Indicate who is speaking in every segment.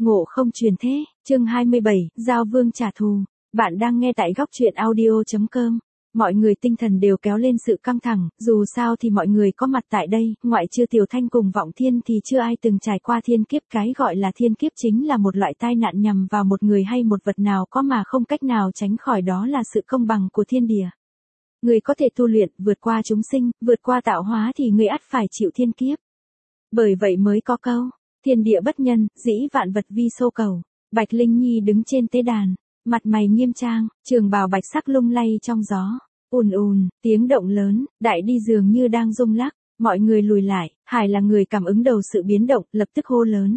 Speaker 1: Ngộ không truyền thế, chương 27, Giao Vương trả thù. Bạn đang nghe tại góc truyện audio.com. Mọi người tinh thần đều kéo lên sự căng thẳng, dù sao thì mọi người có mặt tại đây, ngoại trừ Tiểu Thanh cùng Vọng Thiên thì chưa ai từng trải qua thiên kiếp. Cái gọi là thiên kiếp chính là một loại tai nạn nhằm vào một người hay một vật nào có mà không cách nào tránh khỏi, đó là sự công bằng của thiên địa. Người có thể tu luyện, vượt qua chúng sinh, vượt qua tạo hóa thì người ắt phải chịu thiên kiếp. Bởi vậy mới có câu, thiên địa bất nhân, dĩ vạn vật vi sô cầu. Bạch Linh Nhi đứng trên tế đàn, mặt mày nghiêm trang, trường bào bạch sắc lung lay trong gió. Ùn ùn, tiếng động lớn, đại đi dường như đang rung lắc, mọi người lùi lại. Hải là người cảm ứng đầu sự biến động, lập tức hô lớn.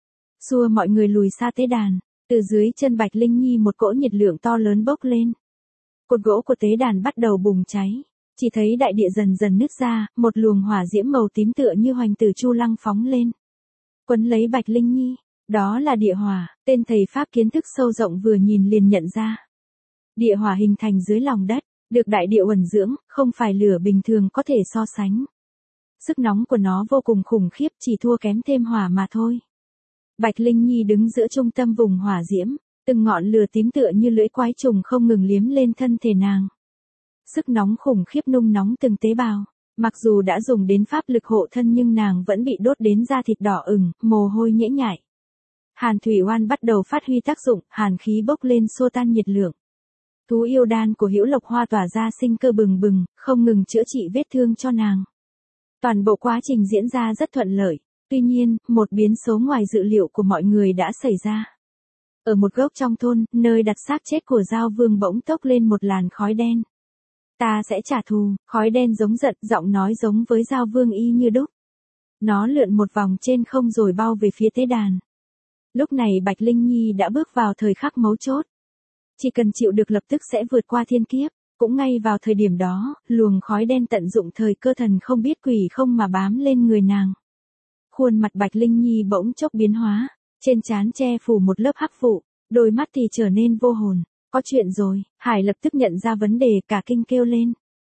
Speaker 1: Xua mọi người lùi xa tế đàn, từ dưới chân Bạch Linh Nhi một cỗ nhiệt lượng to lớn bốc lên. Cột gỗ của tế đàn bắt đầu bùng cháy, chỉ thấy đại địa dần dần nứt ra, một luồng hỏa diễm màu tím tựa như hoành tử chu lăng phóng lên, quấn lấy Bạch Linh Nhi. Đó là địa hỏa, tên thầy Pháp kiến thức sâu rộng vừa nhìn liền nhận ra. Địa hỏa hình thành dưới lòng đất, được đại địa uẩn dưỡng, không phải lửa bình thường có thể so sánh. Sức nóng của nó vô cùng khủng khiếp, chỉ thua kém thêm hỏa mà thôi. Bạch Linh Nhi đứng giữa trung tâm vùng hỏa diễm, từng ngọn lửa tím tựa như lưỡi quái trùng không ngừng liếm lên thân thể nàng. Sức nóng khủng khiếp nung nóng từng tế bào. Mặc dù đã dùng đến pháp lực hộ thân nhưng nàng vẫn bị đốt đến da thịt đỏ ửng, mồ hôi nhễ nhại. Hàn thủy oan bắt đầu phát huy tác dụng, hàn khí bốc lên xua tan nhiệt lượng. Thú yêu đan của Hữu Lộc Hoa tỏa ra sinh cơ bừng bừng, không ngừng chữa trị vết thương cho nàng. Toàn bộ quá trình diễn ra rất thuận lợi. Tuy nhiên, một biến số ngoài dự liệu của mọi người đã xảy ra. Ở một gốc trong thôn, nơi đặt xác chết của Giao Vương bỗng tốc lên một làn khói đen. Ta sẽ trả thù. Khói đen giống giận, giọng nói giống với Giao Vương y như đúc. Nó lượn một vòng trên không rồi bao về phía tế đàn. Lúc này Bạch Linh Nhi đã bước vào thời khắc mấu chốt. Chỉ cần chịu được lập tức sẽ vượt qua thiên kiếp. Cũng ngay vào thời điểm đó, luồng khói đen tận dụng thời cơ thần không biết quỷ không mà bám lên người nàng. Khuôn mặt Bạch Linh Nhi bỗng chốc biến hóa, trên trán che phủ một lớp hắc vụ, đôi mắt thì trở nên vô hồn. Có chuyện rồi. Hải lập tức nhận ra vấn đề, cả kinh kêu lên.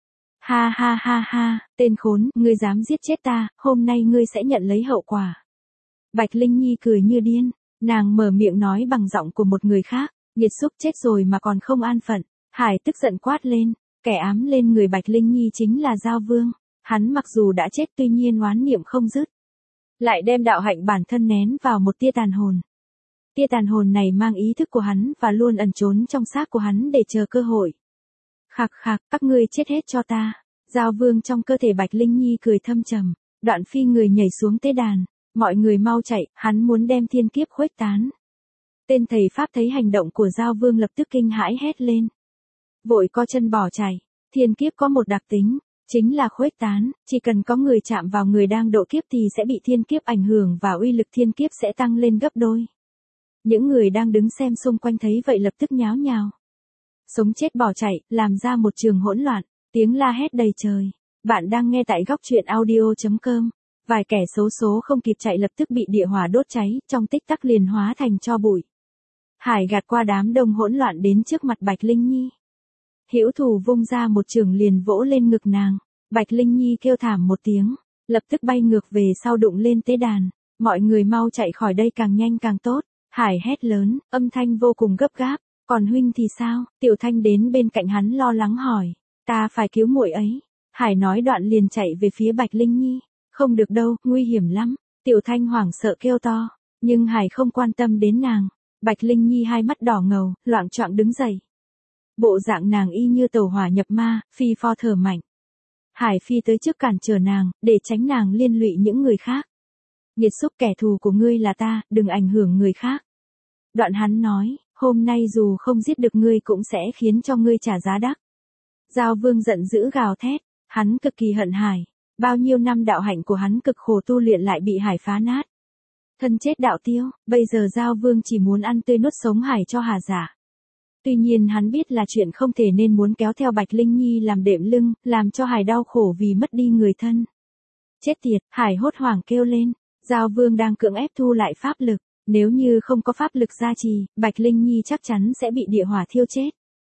Speaker 1: Ha ha ha ha, tên khốn, ngươi dám giết chết ta, hôm nay ngươi sẽ nhận lấy hậu quả. Bạch Linh Nhi cười như điên, nàng mở miệng nói bằng giọng của một người khác, nghiệt xúc chết rồi mà còn không an phận. Hải tức giận quát lên, kẻ ám lên người Bạch Linh Nhi chính là Giao Vương. Hắn mặc dù đã chết tuy nhiên oán niệm không dứt, lại đem đạo hạnh bản thân nén vào một tia tàn hồn. Tia tàn hồn này mang ý thức của hắn và luôn ẩn trốn trong xác của hắn để chờ cơ hội. Khạc khạc, các ngươi chết hết cho ta. Giao Vương trong cơ thể Bạch Linh Nhi cười thâm trầm, đoạn phi người nhảy xuống tế đàn. Mọi người mau chạy, hắn muốn đem thiên kiếp khuếch tán. Tên thầy Pháp thấy hành động của Giao Vương lập tức kinh hãi hét lên. Vội co chân bỏ chạy. Thiên kiếp có một đặc tính, chính là khuếch tán, chỉ cần có người chạm vào người đang độ kiếp thì sẽ bị thiên kiếp ảnh hưởng và uy lực thiên kiếp sẽ tăng lên gấp đôi. Những người đang đứng xem xung quanh thấy vậy lập tức nháo nhào. Sống chết bỏ chạy, làm ra một trường hỗn loạn, tiếng la hét đầy trời. Bạn đang nghe tại góc truyện audio.com. Vài kẻ xấu số không kịp chạy lập tức bị địa hỏa đốt cháy, trong tích tắc liền hóa thành tro bụi. Hải gạt qua đám đông hỗn loạn đến trước mặt Bạch Linh Nhi. Hữu Thù vung ra một chưởng liền vỗ lên ngực nàng. Bạch Linh Nhi kêu thảm một tiếng, lập tức bay ngược về sau đụng lên tế đàn. Mọi người mau chạy khỏi đây càng nhanh càng tốt. Hải hét lớn, âm thanh vô cùng gấp gáp. Còn huynh thì sao? Tiểu Thanh đến bên cạnh hắn lo lắng hỏi. Ta phải cứu muội ấy. Hải nói đoạn liền chạy về phía Bạch Linh Nhi. Không được đâu, nguy hiểm lắm. Tiểu Thanh hoảng sợ kêu to. Nhưng Hải không quan tâm đến nàng. Bạch Linh Nhi hai mắt đỏ ngầu, loạng choạng đứng dậy. Bộ dạng nàng y như tàu hỏa nhập ma, phi pho thở mạnh. Hải phi tới trước cản trở nàng, để tránh nàng liên lụy những người khác. Nghiệt xúc, kẻ thù của ngươi là ta, đừng ảnh hưởng người khác. Đoạn hắn nói, hôm nay dù không giết được ngươi cũng sẽ khiến cho ngươi trả giá đắt. Giao Vương giận dữ gào thét, hắn cực kỳ hận Hải. Bao nhiêu năm đạo hạnh của hắn cực khổ tu luyện lại bị Hải phá nát. Thân chết đạo tiêu, bây giờ Giao Vương chỉ muốn ăn tươi nuốt sống Hải cho hà giả. Tuy nhiên hắn biết là chuyện không thể nên muốn kéo theo Bạch Linh Nhi làm đệm lưng, làm cho Hải đau khổ vì mất đi người thân. Chết tiệt, Hải hốt hoảng kêu lên, Giao Vương đang cưỡng ép thu lại pháp lực, nếu như không có pháp lực gia trì, Bạch Linh Nhi chắc chắn sẽ bị địa hỏa thiêu chết.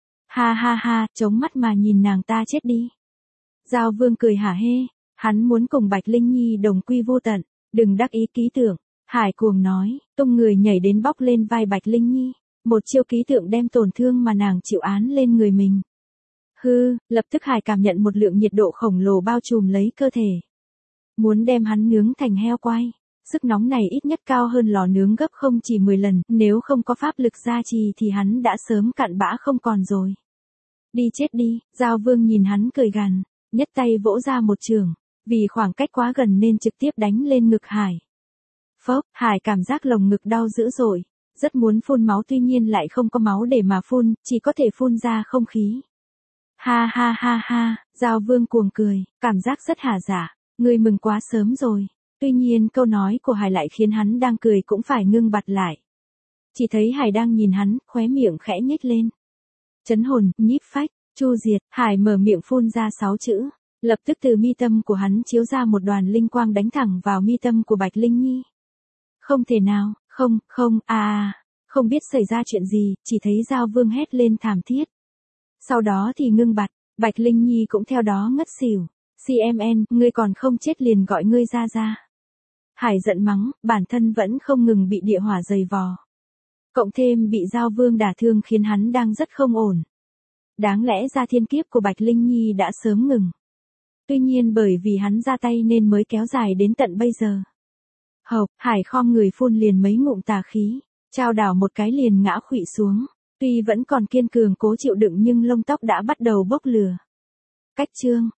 Speaker 1: Ha ha ha, chống mắt mà nhìn nàng ta chết đi. Giao Vương cười hả hê, hắn muốn cùng Bạch Linh Nhi đồng quy vô tận, đừng đắc ý ký tưởng. Hải cuồng nói, tung người nhảy đến bóc lên vai Bạch Linh Nhi. Một chiêu ký tượng đem tổn thương mà nàng chịu án lên người mình. Hư, lập tức Hải cảm nhận một lượng nhiệt độ khổng lồ bao trùm lấy cơ thể. Muốn đem hắn nướng thành heo quay. Sức nóng này ít nhất cao hơn lò nướng gấp không chỉ 10 lần, nếu không có pháp lực gia trì thì hắn đã sớm cạn bã không còn rồi. Đi chết đi, Giao Vương nhìn hắn cười gằn, nhất tay vỗ ra một chưởng, vì khoảng cách quá gần nên trực tiếp đánh lên ngực Hải. Phốc, Hải cảm giác lồng ngực đau dữ dội, rất muốn phun máu tuy nhiên lại không có máu để mà phun, chỉ có thể phun ra không khí. Ha ha ha ha, Giao Vương cuồng cười, cảm giác rất hả dạ, ngươi mừng quá sớm rồi. Tuy nhiên câu nói của Hải lại khiến hắn đang cười cũng phải ngưng bặt lại. Chỉ thấy Hải đang nhìn hắn, khóe miệng khẽ nhếch lên. Chấn hồn, nhíp phách, chu diệt, Hải mở miệng phun ra 6 chữ. Lập tức từ mi tâm của hắn chiếu ra một đoàn linh quang đánh thẳng vào mi tâm của Bạch Linh Nhi. Không thể nào, không biết xảy ra chuyện gì, chỉ thấy Giao Vương hét lên thảm thiết. Sau đó thì ngưng bặt, Bạch Linh Nhi cũng theo đó ngất xỉu. CMN, ngươi còn không chết liền gọi ngươi ra. Hải giận mắng, bản thân vẫn không ngừng bị địa hỏa dày vò. Cộng thêm bị Giao Vương đả thương khiến hắn đang rất không ổn. Đáng lẽ ra thiên kiếp của Bạch Linh Nhi đã sớm ngừng. Tuy nhiên bởi vì hắn ra tay nên mới kéo dài đến tận bây giờ. Hộc, Hải khom người phun liền mấy ngụm tà khí, trao đảo một cái liền ngã khuỵu xuống. Tuy vẫn còn kiên cường cố chịu đựng nhưng lông tóc đã bắt đầu bốc lửa. Cách chương